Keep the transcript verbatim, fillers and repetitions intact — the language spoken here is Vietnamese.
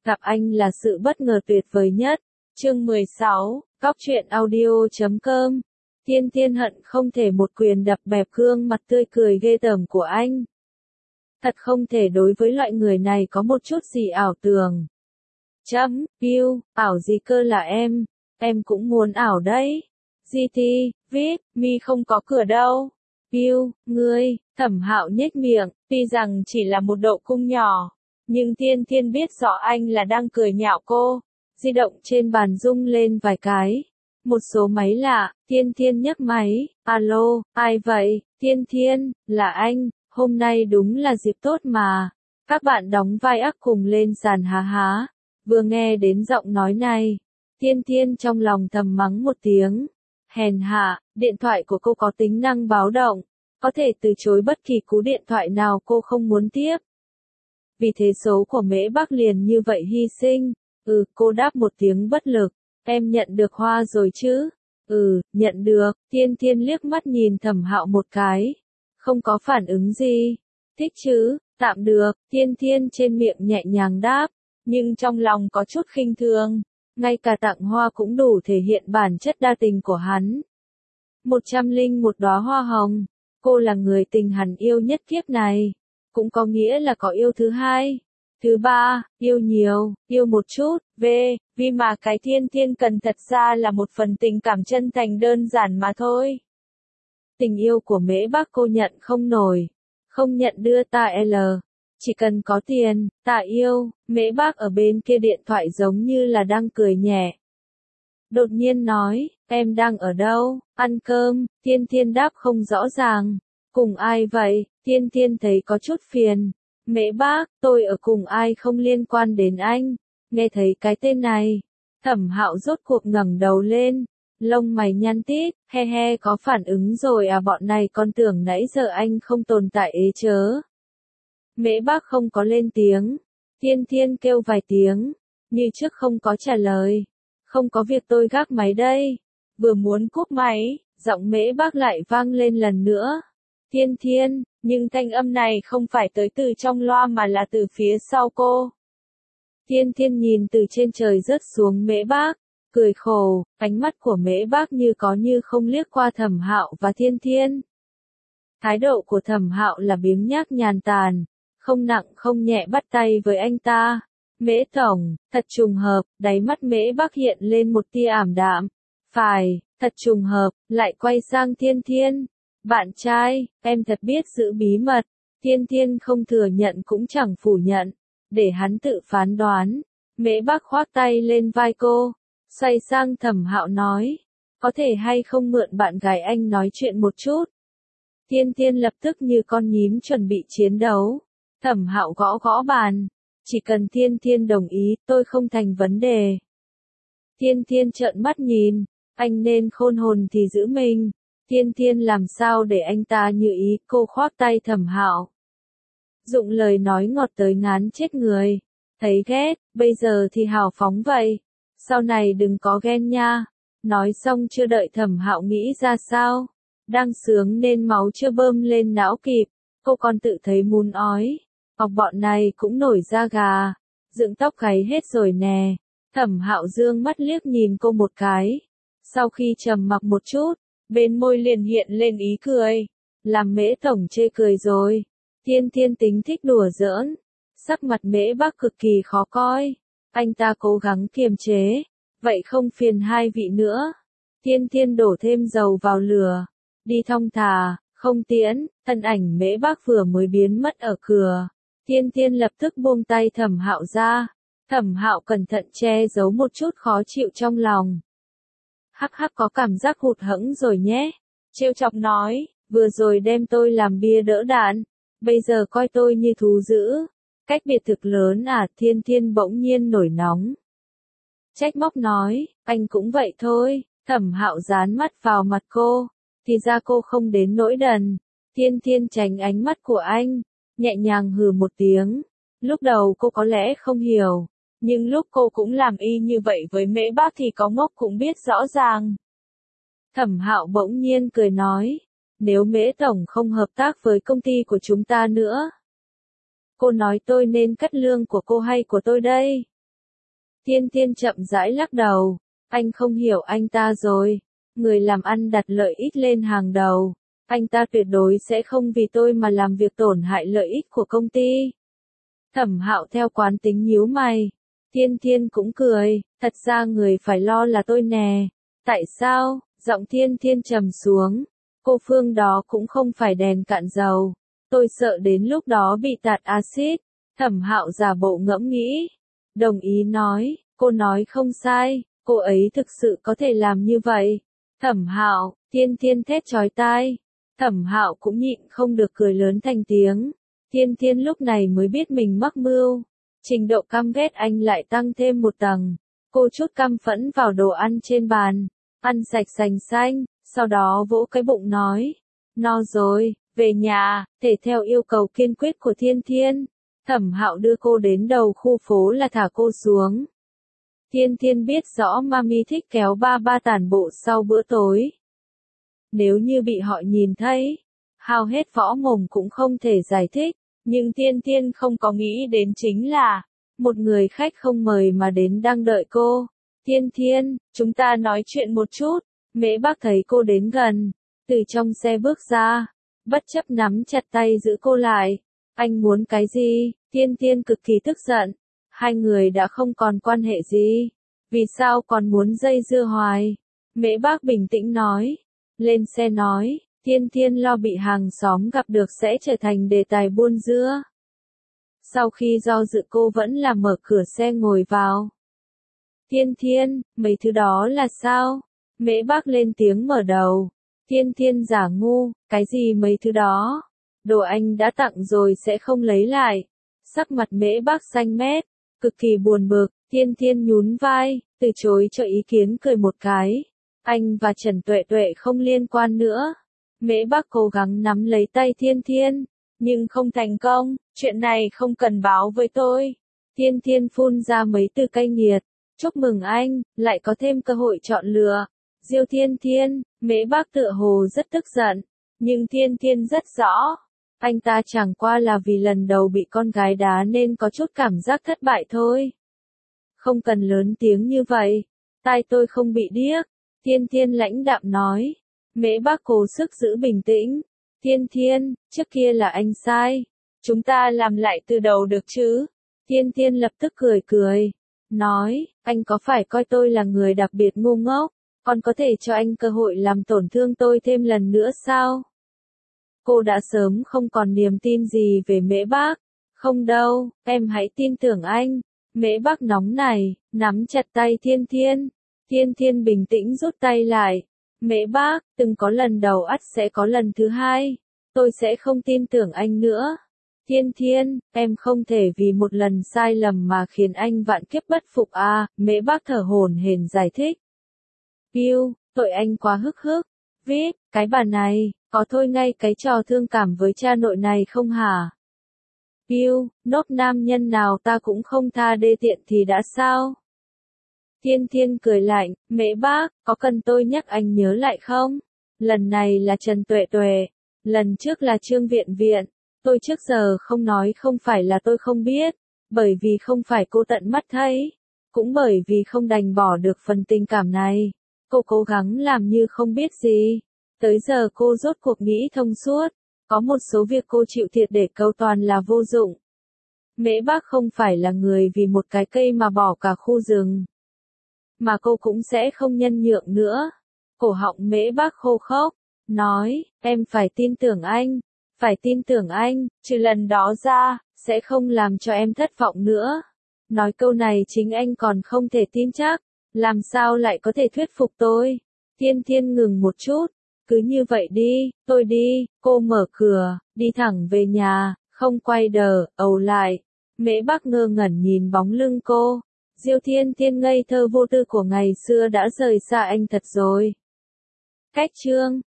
Gặp anh là sự bất ngờ tuyệt vời nhất. Chương mười sáu, Cóc truyện audio chấm com. Thiên Thiên hận không thể một quyền đập bẹp gương mặt tươi cười ghê tởm của anh. Thật không thể đối với loại người này có một chút gì ảo tưởng. Chấm, yêu, ảo gì cơ là em, em cũng muốn ảo đấy. giê tê, viết, mi không có cửa đâu. Yêu, ngươi, Thẩm Hạo nhếch miệng, tuy rằng chỉ là một độ cung nhỏ, nhưng Thiên Thiên biết rõ anh là đang cười nhạo cô. Di động trên bàn rung lên vài cái. Một số máy lạ, Thiên Thiên nhấc máy, alo, ai vậy? Thiên Thiên, là anh, hôm nay đúng là dịp tốt mà. Các bạn đóng vai ác cùng lên sàn há há. Vừa nghe đến giọng nói này, Thiên Thiên trong lòng thầm mắng một tiếng. Hèn hạ, điện thoại của cô có tính năng báo động, có thể từ chối bất kỳ cú điện thoại nào cô không muốn tiếp. Vì thế số của Mễ Bắc liền như vậy hy sinh. Ừ, cô đáp một tiếng bất lực. Em nhận được hoa rồi chứ? Ừ, nhận được. Thiên Thiên liếc mắt nhìn Thẩm Hạo một cái. Không có phản ứng gì. Thích chứ? Tạm được. Thiên Thiên trên miệng nhẹ nhàng đáp. Nhưng trong lòng có chút khinh thường. Ngay cả tặng hoa cũng đủ thể hiện bản chất đa tình của hắn. Một trăm linh một đóa hoa hồng. Cô là người tình hắn yêu nhất kiếp này. Cũng có nghĩa là có yêu thứ hai. Thứ ba, yêu nhiều, yêu một chút, v, vì mà cái Thiên Thiên cần thật ra là một phần tình cảm chân thành đơn giản mà thôi. Tình yêu của Mễ Bắc cô nhận không nổi, không nhận đưa ta L, chỉ cần có tiền, ta yêu. Mễ Bắc ở bên kia điện thoại giống như là đang cười nhẹ. Đột nhiên nói, em đang ở đâu, ăn cơm. Thiên Thiên đáp không rõ ràng. Cùng ai vậy? Thiên Thiên thấy có chút phiền. Mễ Bác, tôi ở cùng ai không liên quan đến anh. Nghe thấy cái tên này, Thẩm Hạo rốt cuộc ngẩng đầu lên, lông mày nhăn tít, he he có phản ứng rồi à, bọn này còn tưởng nãy giờ anh không tồn tại ế chớ. Mễ Bác không có lên tiếng, Thiên Thiên kêu vài tiếng, như trước không có trả lời. Không có việc, tôi gác máy đây. Vừa muốn cúp máy, giọng Mễ Bác lại vang lên lần nữa. Thiên Thiên, nhưng thanh âm này không phải tới từ trong loa mà là từ phía sau cô. Thiên Thiên nhìn từ trên trời rớt xuống Mễ Bác, cười khổ, ánh mắt của Mễ Bác như có như không liếc qua Thẩm Hạo và Thiên Thiên. Thái độ của Thẩm Hạo là biếng nhác nhàn tàn, không nặng không nhẹ bắt tay với anh ta. Mễ tổng, thật trùng hợp, đáy mắt Mễ Bác hiện lên một tia ảm đạm. Phải, thật trùng hợp, lại quay sang Thiên Thiên. Bạn trai, em thật biết giữ bí mật. Thiên Thiên không thừa nhận cũng chẳng phủ nhận, để hắn tự phán đoán. Mễ Bác khoác tay lên vai cô, xoay sang Thẩm Hạo nói, có thể hay không mượn bạn gái anh nói chuyện một chút. Thiên Thiên lập tức như con nhím chuẩn bị chiến đấu. Thẩm Hạo gõ gõ bàn, chỉ cần Thiên Thiên đồng ý, tôi không thành vấn đề. Thiên Thiên trợn mắt nhìn, anh nên khôn hồn thì giữ mình. Thiên Thiên làm sao để anh ta như ý, cô khoác tay Thẩm Hạo. Dụng lời nói ngọt tới ngán chết người. Thấy ghét, bây giờ thì hào phóng vậy. Sau này đừng có ghen nha. Nói xong chưa đợi Thẩm Hạo nghĩ ra sao. Đang sướng nên máu chưa bơm lên não kịp. Cô còn tự thấy muốn ói. Học bọn này cũng nổi da gà. Dựng tóc gáy hết rồi nè. Thẩm Hạo dương mắt liếc nhìn cô một cái. Sau khi trầm mặc một chút, bên môi liền hiện lên ý cười. Làm Mễ tổng chê cười rồi. Thiên Thiên tính thích đùa giỡn. Sắc mặt Mễ Bác cực kỳ khó coi. Anh ta cố gắng kiềm chế. Vậy không phiền hai vị nữa. Thiên Thiên đổ thêm dầu vào lửa. Đi thong thả, không tiễn. Thân ảnh Mễ Bác vừa mới biến mất ở cửa. Thiên Thiên lập tức buông tay Thẩm Hạo ra. Thẩm Hạo cẩn thận che giấu một chút khó chịu trong lòng. Hắc hắc, có cảm giác hụt hẫng rồi nhé. Trêu chọc nói, vừa rồi đem tôi làm bia đỡ đạn, bây giờ coi tôi như thú dữ. Cách biệt thực lớn à? Thiên Thiên bỗng nhiên nổi nóng. Trách móc nói, anh cũng vậy thôi. Thẩm Hạo dán mắt vào mặt cô, thì ra cô không đến nỗi đần. Thiên Thiên tránh ánh mắt của anh, nhẹ nhàng hừ một tiếng. Lúc đầu cô có lẽ không hiểu, nhưng lúc cô cũng làm y như vậy với Mễ Bác thì có ngốc cũng biết rõ ràng. Thẩm Hạo bỗng nhiên cười nói, nếu Mễ tổng không hợp tác với công ty của chúng ta nữa, cô nói tôi nên cắt lương của cô hay của tôi đây? Thiên Thiên chậm rãi lắc đầu. Anh không hiểu anh ta rồi. Người làm ăn đặt lợi ích lên hàng đầu. Anh ta tuyệt đối sẽ không vì tôi mà làm việc tổn hại lợi ích của công ty. Thẩm Hạo theo quán tính nhíu mày. Thiên Thiên cũng cười. Thật ra người phải lo là tôi nè. Tại sao? Giọng Thiên Thiên trầm xuống. Cô Phương đó cũng không phải đèn cạn dầu. Tôi sợ đến lúc đó bị tạt axit. Thẩm Hạo giả bộ ngẫm nghĩ. Đồng ý nói. Cô nói không sai. Cô ấy thực sự có thể làm như vậy. Thẩm Hạo, Thiên Thiên thét chói tai. Thẩm Hạo cũng nhịn không được cười lớn thành tiếng. Thiên Thiên lúc này mới biết mình mắc mưu. Trình độ căm ghét anh lại tăng thêm một tầng. Cô chút căm phẫn vào đồ ăn trên bàn. Ăn sạch sành xanh, sau đó vỗ cái bụng nói. No rồi, về nhà, thể theo yêu cầu kiên quyết của Thiên Thiên. Thẩm Hạo đưa cô đến đầu khu phố là thả cô xuống. Thiên Thiên biết rõ mami thích kéo ba ba tản bộ sau bữa tối. Nếu như bị họ nhìn thấy, hao hết võ mồm cũng không thể giải thích. Nhưng Thiên Thiên không có nghĩ đến chính là, một người khách không mời mà đến đang đợi cô. Thiên Thiên, chúng ta nói chuyện một chút. Mễ Bác thấy cô đến gần, từ trong xe bước ra, bất chấp nắm chặt tay giữ cô lại. Anh muốn cái gì? Thiên Thiên cực kỳ tức giận. Hai người đã không còn quan hệ gì. Vì sao còn muốn dây dưa hoài? Mễ Bác bình tĩnh nói. Lên xe nói, Thiên Thiên lo bị hàng xóm gặp được sẽ trở thành đề tài buôn dưa. Sau khi do dự cô vẫn là mở cửa xe ngồi vào. Thiên Thiên, mấy thứ đó là sao? Mễ Bác lên tiếng mở đầu. Thiên Thiên giả ngu, cái gì mấy thứ đó? Đồ anh đã tặng rồi sẽ không lấy lại. Sắc mặt Mễ Bác xanh mét, cực kỳ buồn bực. Thiên Thiên nhún vai, từ chối cho ý kiến cười một cái. Anh và Trần Tuệ Tuệ không liên quan nữa. Mễ Bác cố gắng nắm lấy tay Thiên Thiên, nhưng không thành công. Chuyện này không cần báo với tôi. Thiên Thiên phun ra mấy từ cay nghiệt. Chúc mừng anh, lại có thêm cơ hội chọn lựa. Diêu Thiên Thiên, Mễ Bác tựa hồ rất tức giận. Nhưng Thiên Thiên rất rõ. Anh ta chẳng qua là vì lần đầu bị con gái đá nên có chút cảm giác thất bại thôi. Không cần lớn tiếng như vậy. Tai tôi không bị điếc. Thiên Thiên lãnh đạm nói. Mễ Bác cố sức giữ bình tĩnh. Thiên Thiên, trước kia là anh sai. Chúng ta làm lại từ đầu được chứ? Thiên Thiên lập tức cười cười. Nói, anh có phải coi tôi là người đặc biệt ngu ngốc? Còn có thể cho anh cơ hội làm tổn thương tôi thêm lần nữa sao? Cô đã sớm không còn niềm tin gì về Mễ Bác. Không đâu, em hãy tin tưởng anh. Mễ Bác nóng này, nắm chặt tay Thiên Thiên. Thiên Thiên bình tĩnh rút tay lại. Mễ Bác, từng có lần đầu ắt sẽ có lần thứ hai. Tôi sẽ không tin tưởng anh nữa. Thiên Thiên, em không thể vì một lần sai lầm mà khiến anh vạn kiếp bất phục à, Mễ Bác thở hổn hển giải thích. Piu, tội anh quá hức hức. Viết, cái bà này, có thôi ngay cái trò thương cảm với cha nội này không hả? Piu, nốt nam nhân nào ta cũng không tha đê tiện thì đã sao? Thiên Thiên cười lạnh, Mễ Bác, có cần tôi nhắc anh nhớ lại không? Lần này là Trần Tuệ Tuệ, lần trước là Trương Viện Viện. Tôi trước giờ không nói không phải là tôi không biết, bởi vì không phải cô tận mắt thấy, cũng bởi vì không đành bỏ được phần tình cảm này. Cô cố gắng làm như không biết gì. Tới giờ cô rốt cuộc nghĩ thông suốt, có một số việc cô chịu thiệt để câu toàn là vô dụng. Mễ Bác không phải là người vì một cái cây mà bỏ cả khu rừng. Mà cô cũng sẽ không nhân nhượng nữa. Cổ họng Mễ Bác khô khốc, nói, em phải tin tưởng anh, phải tin tưởng anh, trừ lần đó ra, sẽ không làm cho em thất vọng nữa. Nói câu này chính anh còn không thể tin chắc, làm sao lại có thể thuyết phục tôi. Thiên Thiên ngừng một chút, cứ như vậy đi, tôi đi, cô mở cửa, đi thẳng về nhà, không quay đờ, ầu lại. Mễ Bác ngơ ngẩn nhìn bóng lưng cô. Diêu Thiên Thiên ngây thơ vô tư của ngày xưa đã rời xa anh thật rồi. Cách chương